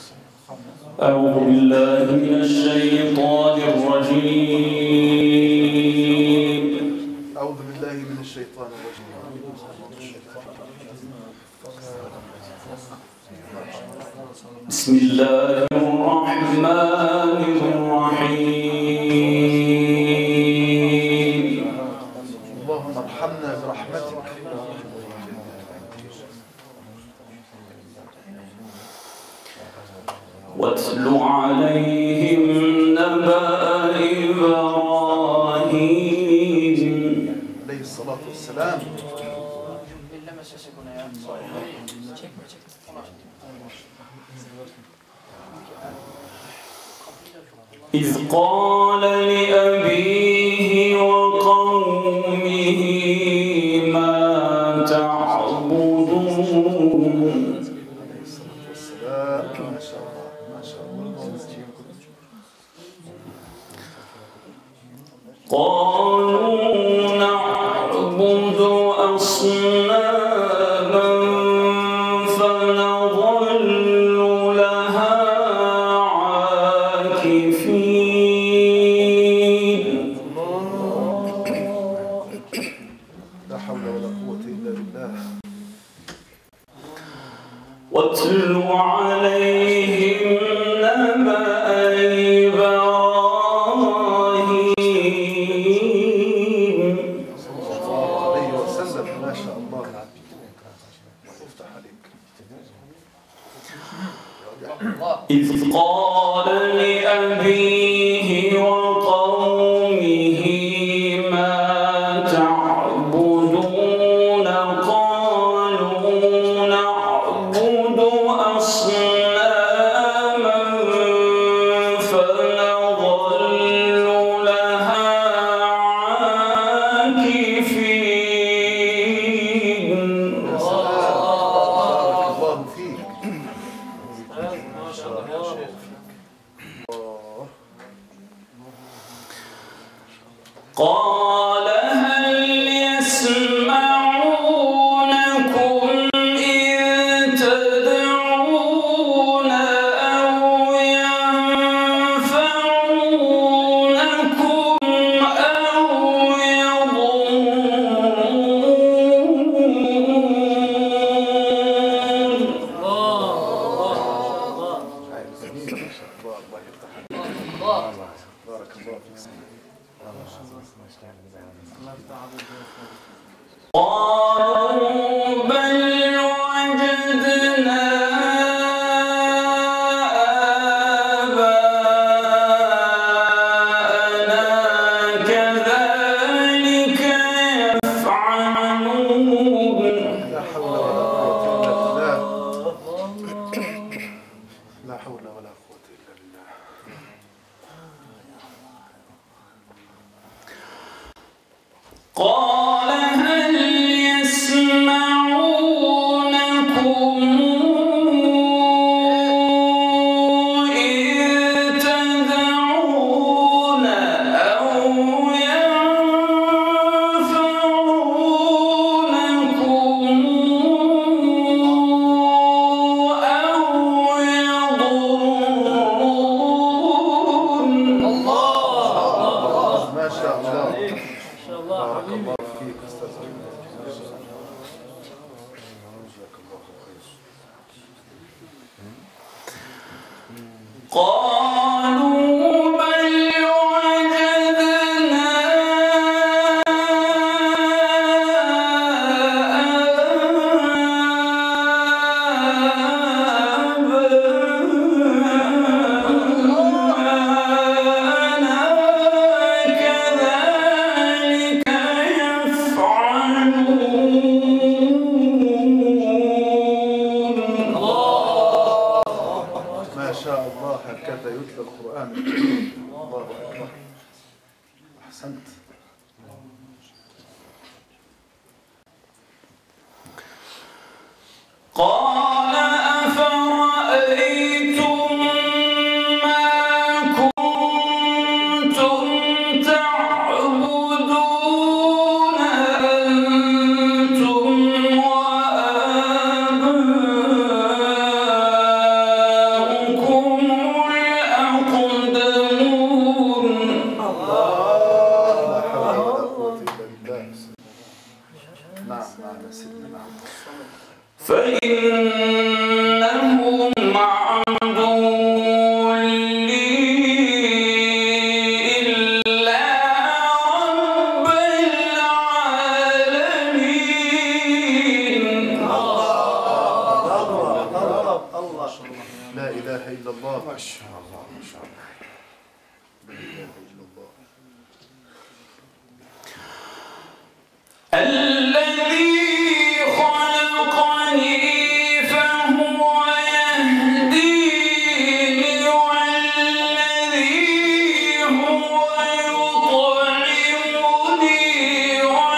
أعوذ بالله من الشيطان الرجيم. أعوذ بالله من الشيطان الرجيم. بسم الله الرحمن الرحيم. اللهم ارحمنا برحمتك. واتل عليهم نبأ إبراهيم عليه الصلاة والسلام. إذ قال لأبيه وقومه ما تعبدون. عليه الصلاة والسلام. ما شاء الله ما شاء الله. قالوا نعبد أصناما فنظل لها عاكفين. لا حول ولا قوة إلا بالله. واتل عليهم نبأ إبراهيم صلى الله عليه وسلم. ما شاء الله. افتح عليك. إذ قال لأبيه وقومه ما تعبدون. قالوا نعبد أصناما فنظل لها عاكفين. يا سلام. بارك الله فيك. ما شاء الله. قال هل يسمعونكم إذ تدعون أو ينفعونكم أو يضرون. جميل. ما شاء الله. الله يفتح عليك. بارك الله فيك. قالوا بل وجدنا آباءنا كذلك يفعلون. لا حول ولا قوة إلا بالله. لا حول ولا قوة إلا بالله. قال هل يسمعونكم إذ تدعون أو ينفعونكم أو يضرون. ما شاء الله. بارك الله فيك أستاذ. جزاك الله خير. قالوا بل وجدنا آباءنا كذلك يفعلون. ما شاء الله. هكذا يتلى القرآن الكريم. الله أكبر. أحسنت. قال أفرأيتم ما كنتم تعبدون أنتم وآباؤكم الله لا إله إلا الله. ما شاء الله ما شاء الله. لا إله إلا الله. الذي خلقني فهو يهديني والذي هو يطعمني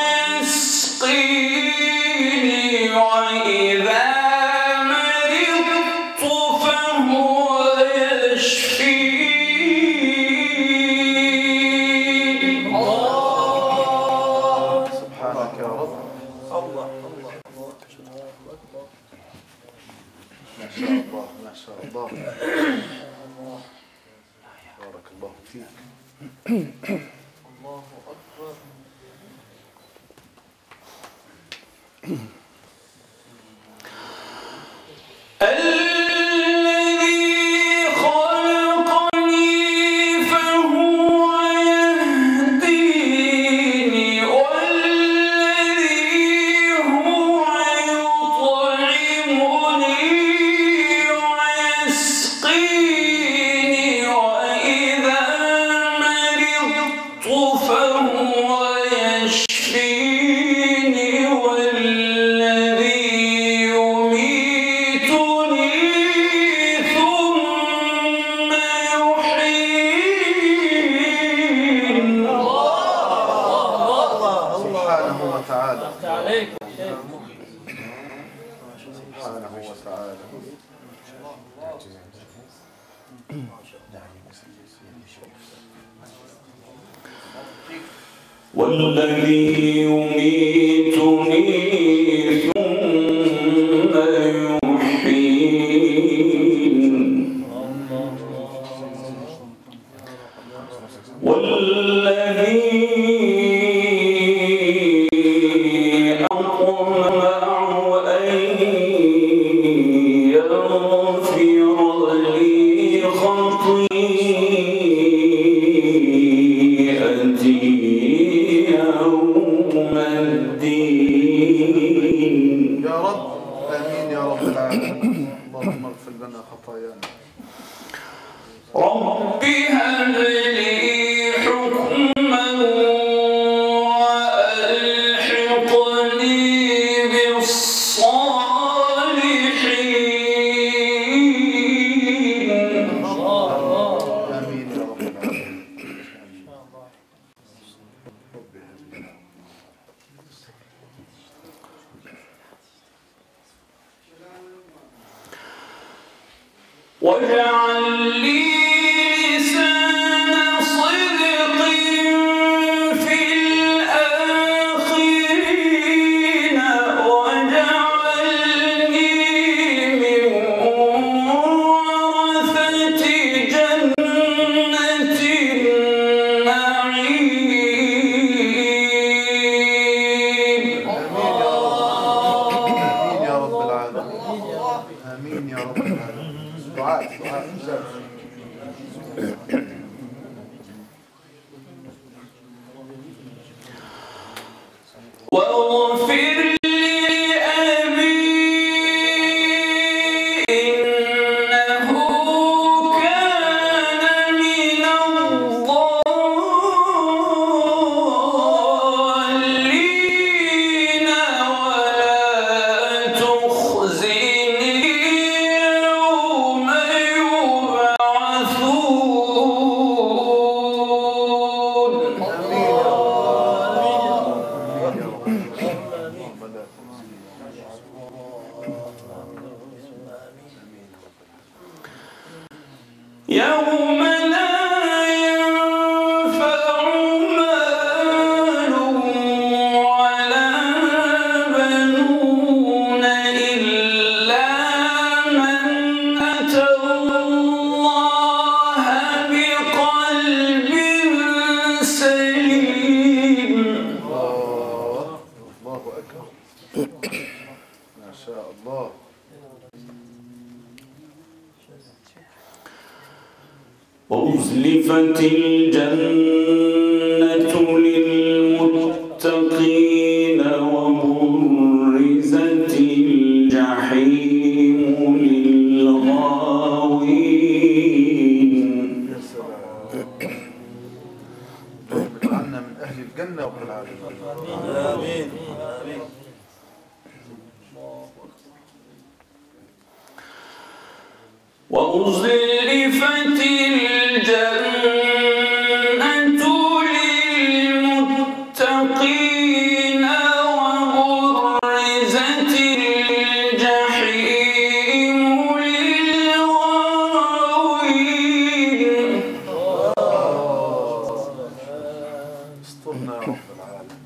ويسقيني وإذا مرضت فهو يشفيني. سبحانك يا رب. الله ما شاء الله ما شاء الله. بارك الله فيك. الله أكبر. الذي خلقني فهو يهديني والذي هو يطعمني ويسقيني وإذا مرضت فهو يشفيني والذي يميتني ثم يحييني. سبحانه وتعالى. عليك سبحانه وتعالى. والذي يميتني ثم يحييني والذي أطمع أن يغفر لي خطيئتي يوم الدين. يا رب آمين يا رب العالمين. اللهم اغفر لنا خطايانا. رب هب لي حكما وألحقني بالصالحين. آمين يا رب العالمين. واجعل لي لسان صدق في الآخرين واجعلني من ورثة جنة النعيم. آمين يا رب العالمين. آمين يا رب العالمين. دعاء إجابة. واغفر لأبي إنه كان من الضالين ولا تخزني يوم يبعثون. يوم لا ينفع مال ولا بنون إلا من أتى الله بقلب سليم. الله أكبر. ما شاء الله. وأزلفت الجنة للمتقين وبرزت الجحيم للكافرين وأزلفت الجنة للمتقين وبرزت الجحيم للغاوين. استرنا يا رب العالمين.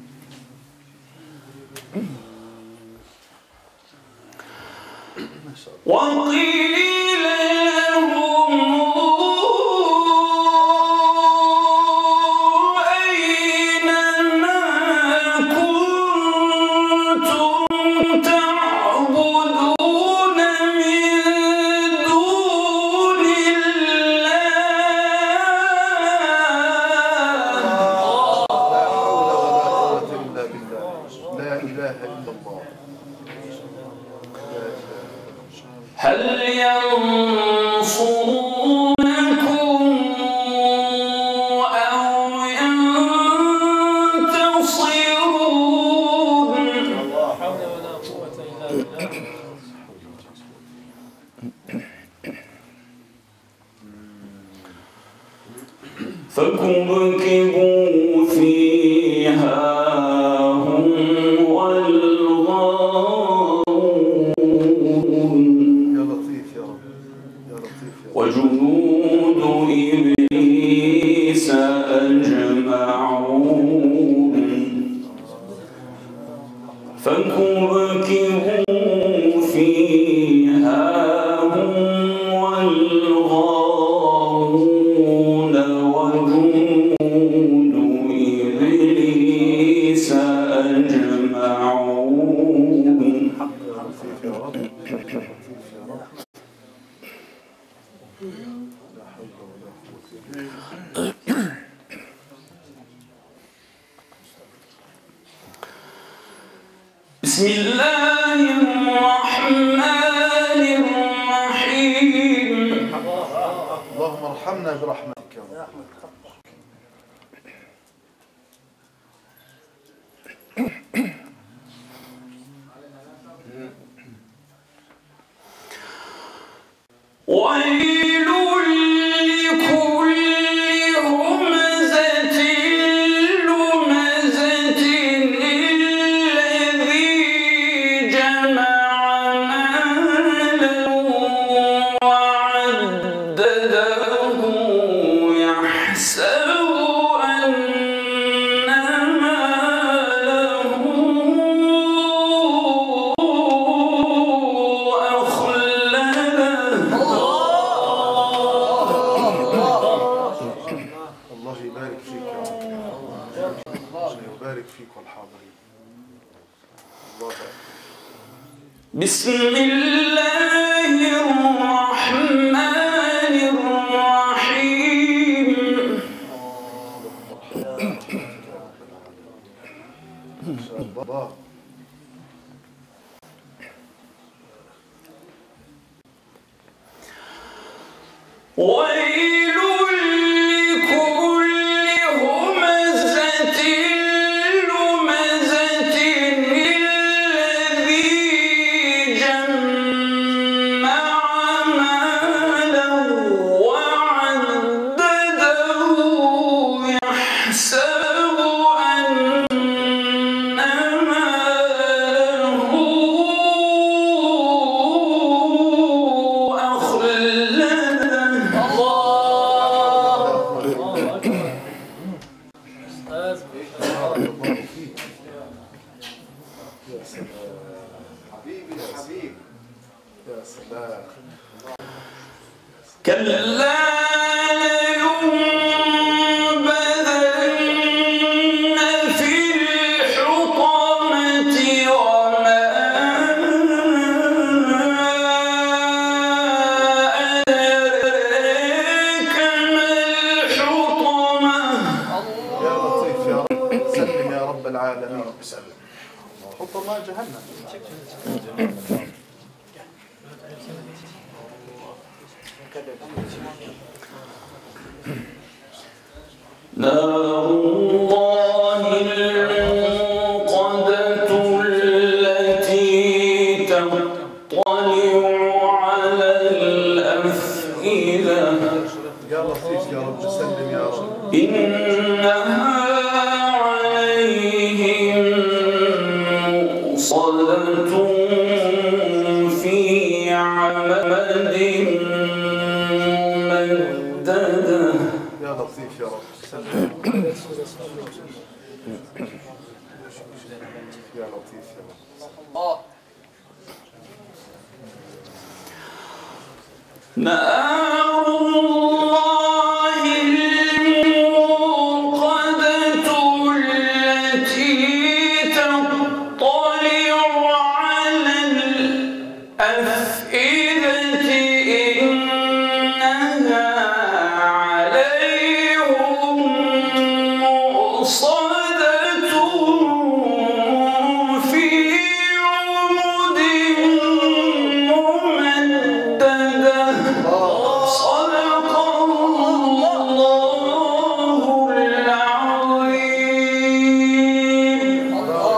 ما شاء الله. وقيل لهم أين ما كنتم تعبدون من دون الله. لا إله إلا الله. هل ينصرونكم أو ينتصرون؟ لا حول ولا قوة إلا بالله. فكبكبوا فيها هم والغاوون. يا لطيف يا رب. يا لطيف يا رب. وجنود إبليس أجمعون. فكبكبوا فيها هم والغاوون وجنود إبليس أجمعون. يا لطيف يا رب. يا لطيف يا رب. لا حول ولا قوة إلا بالله. بسم الله الرحمن الرحيم. اللهم ارحمنا برحمتك يا رب. ويل لكل همزة لمزة الذي جمع مالا وعدده يحسب أن ماله أخلده. الله يبارك فيك يا رب. الله يبارك فيك والحاضرين. الله أكبر. بسم الله الرحمن الرحيم. إن شاء الله. ويل لكل همزة لمزة الذي جمع مالا وعدده يحسب أن ماله يا سلام. كلا لينبذن في الحطمة وما أدراك ما الحطمة. يا لطيف يا رب. سلم يا رب العالمين. حط الله جهنم. نار الله الموقدة التي تطلع على الأفئدة وأفئدة يا لطيف يا رب سلم يا رب. إنها عليهم مؤصدة في عمد ممددة. يا لطيف يا رب سلم. يا لطيف يا رب. ما